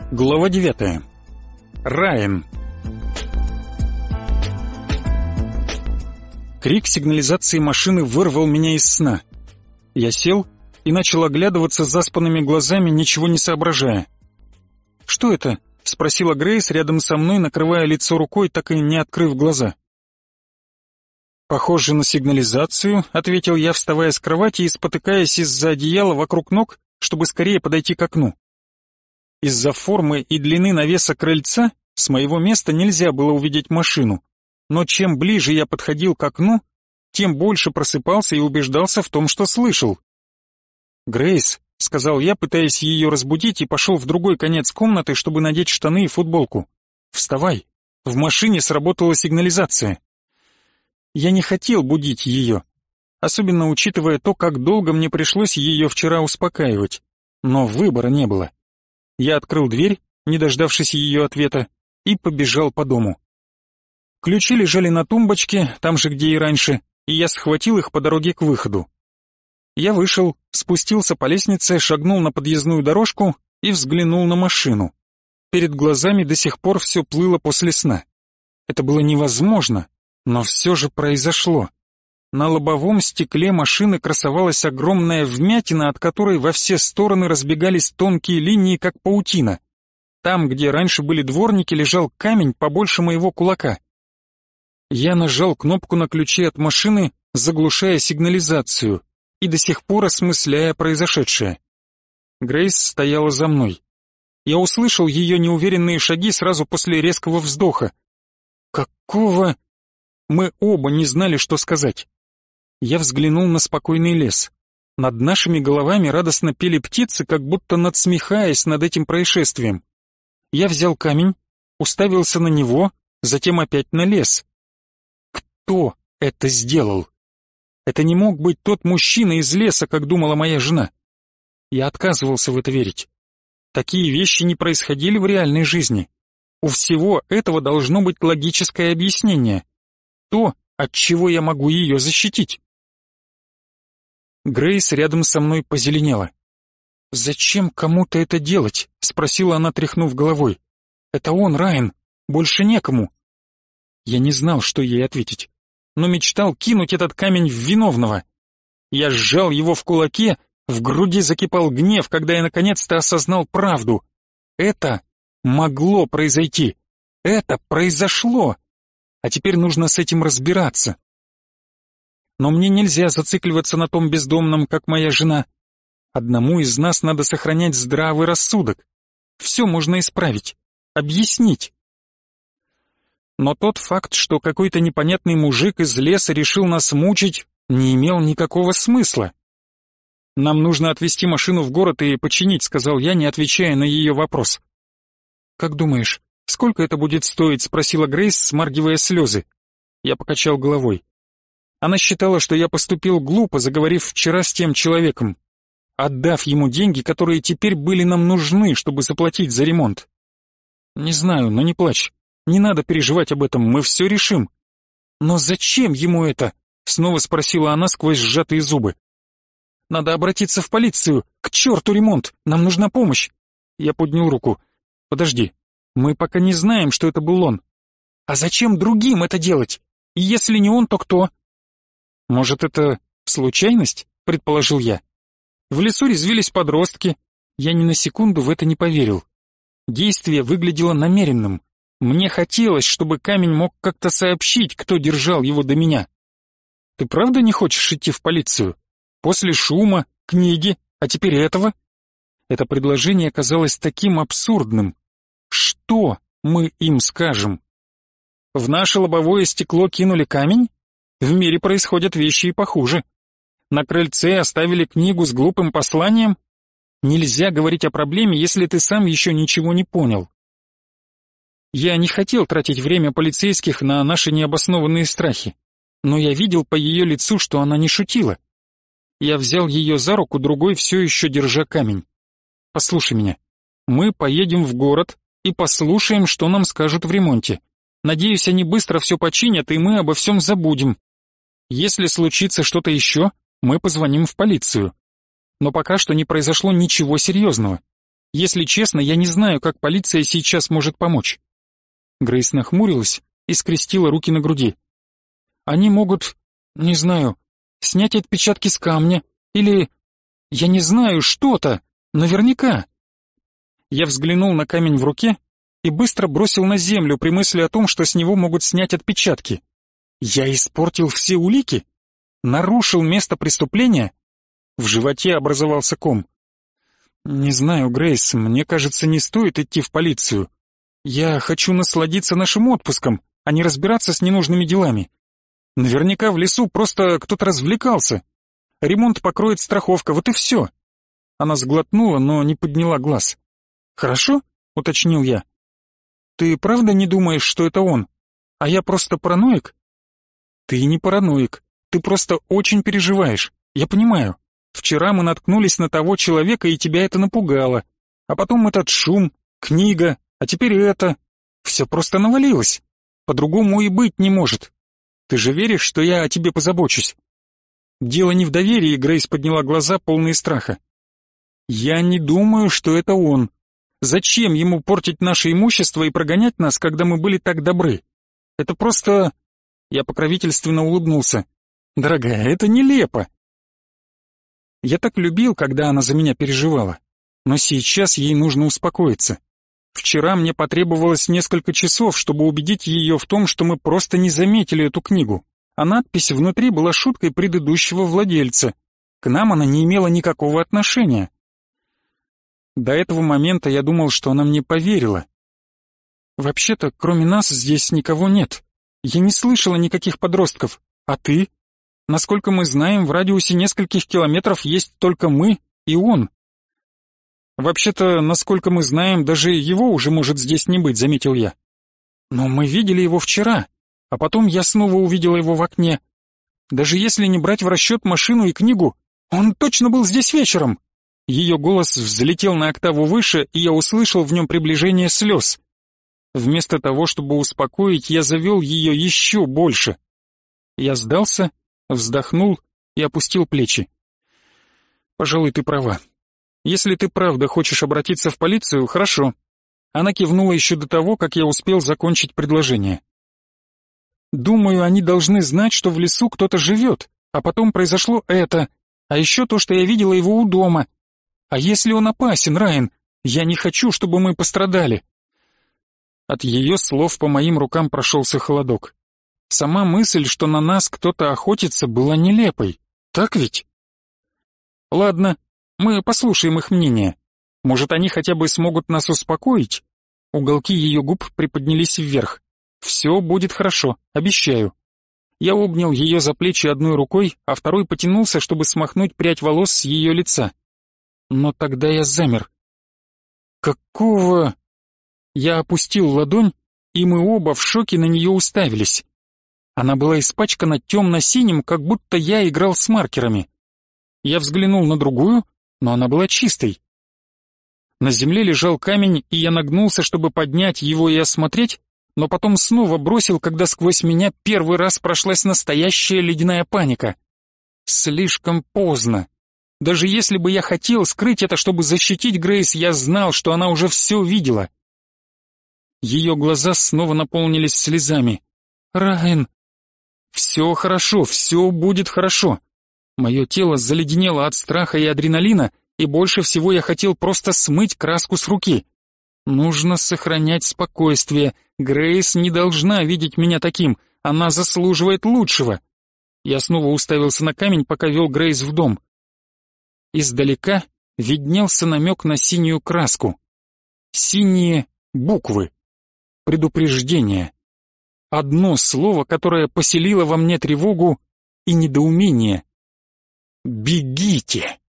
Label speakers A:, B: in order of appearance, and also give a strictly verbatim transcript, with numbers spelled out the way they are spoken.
A: Глава девятая. Райан. Крик сигнализации машины вырвал меня из сна. Я сел и начал оглядываться заспанными глазами, ничего не соображая. «Что это?» — спросила Грейс рядом со мной, накрывая лицо рукой, так и не открыв глаза. «Похоже на сигнализацию», — ответил я, вставая с кровати и спотыкаясь из-за одеяла вокруг ног, чтобы скорее подойти к окну. Из-за формы и длины навеса крыльца с моего места нельзя было увидеть машину, но чем ближе я подходил к окну, тем больше просыпался и убеждался в том, что слышал. «Грейс», — сказал я, пытаясь ее разбудить, и пошел в другой конец комнаты, чтобы надеть штаны и футболку. «Вставай, в машине сработала сигнализация». Я не хотел будить ее, особенно учитывая то, как долго мне пришлось ее вчера успокаивать, но выбора не было. Я открыл дверь, не дождавшись ее ответа, и побежал по дому. Ключи лежали на тумбочке, там же, где и раньше, и я схватил их по дороге к выходу. Я вышел, спустился по лестнице, шагнул на подъездную дорожку и взглянул на машину. Перед глазами до сих пор все плыло после сна. Это было невозможно, но все же произошло. На лобовом стекле машины красовалась огромная вмятина, от которой во все стороны разбегались тонкие линии, как паутина. Там, где раньше были дворники, лежал камень побольше моего кулака. Я нажал кнопку на ключе от машины, заглушая сигнализацию, и до сих пор осмысляя произошедшее. Грейс стояла за мной. Я услышал ее неуверенные шаги сразу после резкого вздоха. Какого... Мы оба не знали, что сказать. Я взглянул на спокойный лес. Над нашими головами радостно пели птицы, как будто надсмехаясь над этим происшествием. Я взял камень, уставился на него, затем опять на лес. Кто это сделал? Это не мог быть тот мужчина из леса, как думала моя жена. Я отказывался в это верить. Такие вещи не происходили в реальной жизни. У всего этого должно быть логическое объяснение. То, от чего я могу ее защитить. Грейс рядом со мной позеленела. «Зачем кому-то это делать?» — спросила она, тряхнув головой. «Это он, Райан, больше некому». Я не знал, что ей ответить, но мечтал кинуть этот камень в виновного. Я сжал его в кулаке, в груди закипал гнев, когда я наконец-то осознал правду. Это могло произойти. Это произошло. А теперь нужно с этим разбираться. Но мне нельзя зацикливаться на том бездомном, как моя жена. Одному из нас надо сохранять здравый рассудок. Все можно исправить, объяснить. Но тот факт, что какой-то непонятный мужик из леса решил нас мучить, не имел никакого смысла. «Нам нужно отвезти машину в город и починить», — сказал я, не отвечая на ее вопрос. «Как думаешь, сколько это будет стоить?» — спросила Грейс, смаргивая слезы. Я покачал головой. Она считала, что я поступил глупо, заговорив вчера с тем человеком, отдав ему деньги, которые теперь были нам нужны, чтобы заплатить за ремонт. «Не знаю, но не плачь. Не надо переживать об этом, мы все решим». «Но зачем ему это?» — снова спросила она сквозь сжатые зубы. «Надо обратиться в полицию. К черту ремонт, нам нужна помощь». Я поднял руку. «Подожди, мы пока не знаем, что это был он. А зачем другим это делать? И если не он, то кто?» «Может, это случайность?» — предположил я. В лесу резвились подростки. Я ни на секунду в это не поверил. Действие выглядело намеренным. Мне хотелось, чтобы камень мог как-то сообщить, кто держал его до меня. «Ты правда не хочешь идти в полицию? После шума, книги, а теперь этого?» Это предложение казалось таким абсурдным. Что мы им скажем? В наше лобовое стекло кинули камень? В мире происходят вещи и похуже. На крыльце оставили книгу с глупым посланием? Нельзя говорить о проблеме, если ты сам еще ничего не понял. Я не хотел тратить время полицейских на наши необоснованные страхи, но я видел по ее лицу, что она не шутила. Я взял ее за руку, другой все еще держа камень. «Послушай меня. Мы поедем в город и послушаем, что нам скажут в ремонте. Надеюсь, они быстро все починят, и мы обо всем забудем. Если случится что-то еще, мы позвоним в полицию. Но пока что не произошло ничего серьезного. Если честно, я не знаю, как полиция сейчас может помочь». Грейс нахмурилась и скрестила руки на груди. «Они могут, не знаю, снять отпечатки с камня или, я не знаю, что-то, наверняка». Я взглянул на камень в руке и быстро бросил на землю при мысли о том, что с него могут снять отпечатки. Я испортил все улики? Нарушил место преступления? В животе образовался ком. «Не знаю, Грейс, мне кажется, не стоит идти в полицию. Я хочу насладиться нашим отпуском, а не разбираться с ненужными делами. Наверняка в лесу просто кто-то развлекался. Ремонт покроет страховка, вот и все». Она сглотнула, но не подняла глаз. «Хорошо?» — уточнил я. «Ты правда не думаешь, что это он? А я просто параноик?» «Ты не параноик, ты просто очень переживаешь, я понимаю. Вчера мы наткнулись на того человека, и тебя это напугало. А потом этот шум, книга, а теперь это. Все просто навалилось. По-другому и быть не может. Ты же веришь, что я о тебе позабочусь?» «Дело не в доверии», — Грейс подняла глаза, полные страха. «Я не думаю, что это он. Зачем ему портить наше имущество и прогонять нас, когда мы были так добры? Это просто...» Я покровительственно улыбнулся. «Дорогая, это нелепо». Я так любил, когда она за меня переживала. Но сейчас ей нужно успокоиться. Вчера мне потребовалось несколько часов, чтобы убедить ее в том, что мы просто не заметили эту книгу, а надпись внутри была шуткой предыдущего владельца. К нам она не имела никакого отношения. До этого момента я думал, что она мне поверила. «Вообще-то, кроме нас здесь никого нет. Я не слышала никаких подростков. А ты? Насколько мы знаем, в радиусе нескольких километров есть только мы и он». «Вообще-то, насколько мы знаем, даже его уже может здесь не быть», — заметил я. «Но мы видели его вчера, а потом я снова увидела его в окне. Даже если не брать в расчет машину и книгу, он точно был здесь вечером». Ее голос взлетел на октаву выше, и я услышал в нем приближение слез. Вместо того, чтобы успокоить, я завел ее еще больше. Я сдался, вздохнул и опустил плечи. «Пожалуй, ты права. Если ты правда хочешь обратиться в полицию, хорошо». Она кивнула еще до того, как я успел закончить предложение. «Думаю, они должны знать, что в лесу кто-то живет, а потом произошло это, а еще то, что я видела его у дома. А если он опасен, Райан? Я не хочу, чтобы мы пострадали». От ее слов по моим рукам прошелся холодок. Сама мысль, что на нас кто-то охотится, была нелепой. Так ведь? «Ладно, мы послушаем их мнение. Может, они хотя бы смогут нас успокоить?» Уголки ее губ приподнялись вверх. «Все будет хорошо, обещаю». Я обнял ее за плечи одной рукой, а второй потянулся, чтобы смахнуть прядь волос с ее лица. Но тогда я замер. «Какого...» Я опустил ладонь, и мы оба в шоке на нее уставились. Она была испачкана темно-синим, как будто я играл с маркерами. Я взглянул на другую, но она была чистой. На земле лежал камень, и я нагнулся, чтобы поднять его и осмотреть, но потом снова бросил, когда сквозь меня первый раз прошлась настоящая ледяная паника. Слишком поздно. Даже если бы я хотел скрыть это, чтобы защитить Грейс, я знал, что она уже все видела. Ее глаза снова наполнились слезами. «Райан!» «Все хорошо, все будет хорошо». Мое тело заледенело от страха и адреналина, и больше всего я хотел просто смыть краску с руки. Нужно сохранять спокойствие. Грейс не должна видеть меня таким, она заслуживает лучшего. Я снова уставился на камень, пока вел Грейс в дом. Издалека виднелся намек на синюю краску. Синие буквы. Предупреждение. Одно слово, которое поселило во мне тревогу и недоумение. «Бегите!»